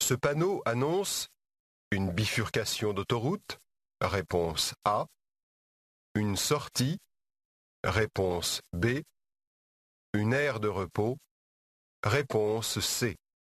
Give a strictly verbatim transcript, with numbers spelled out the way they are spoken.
Ce panneau annonce une bifurcation d'autoroute, réponse A, une sortie, réponse B, une aire de repos, réponse C.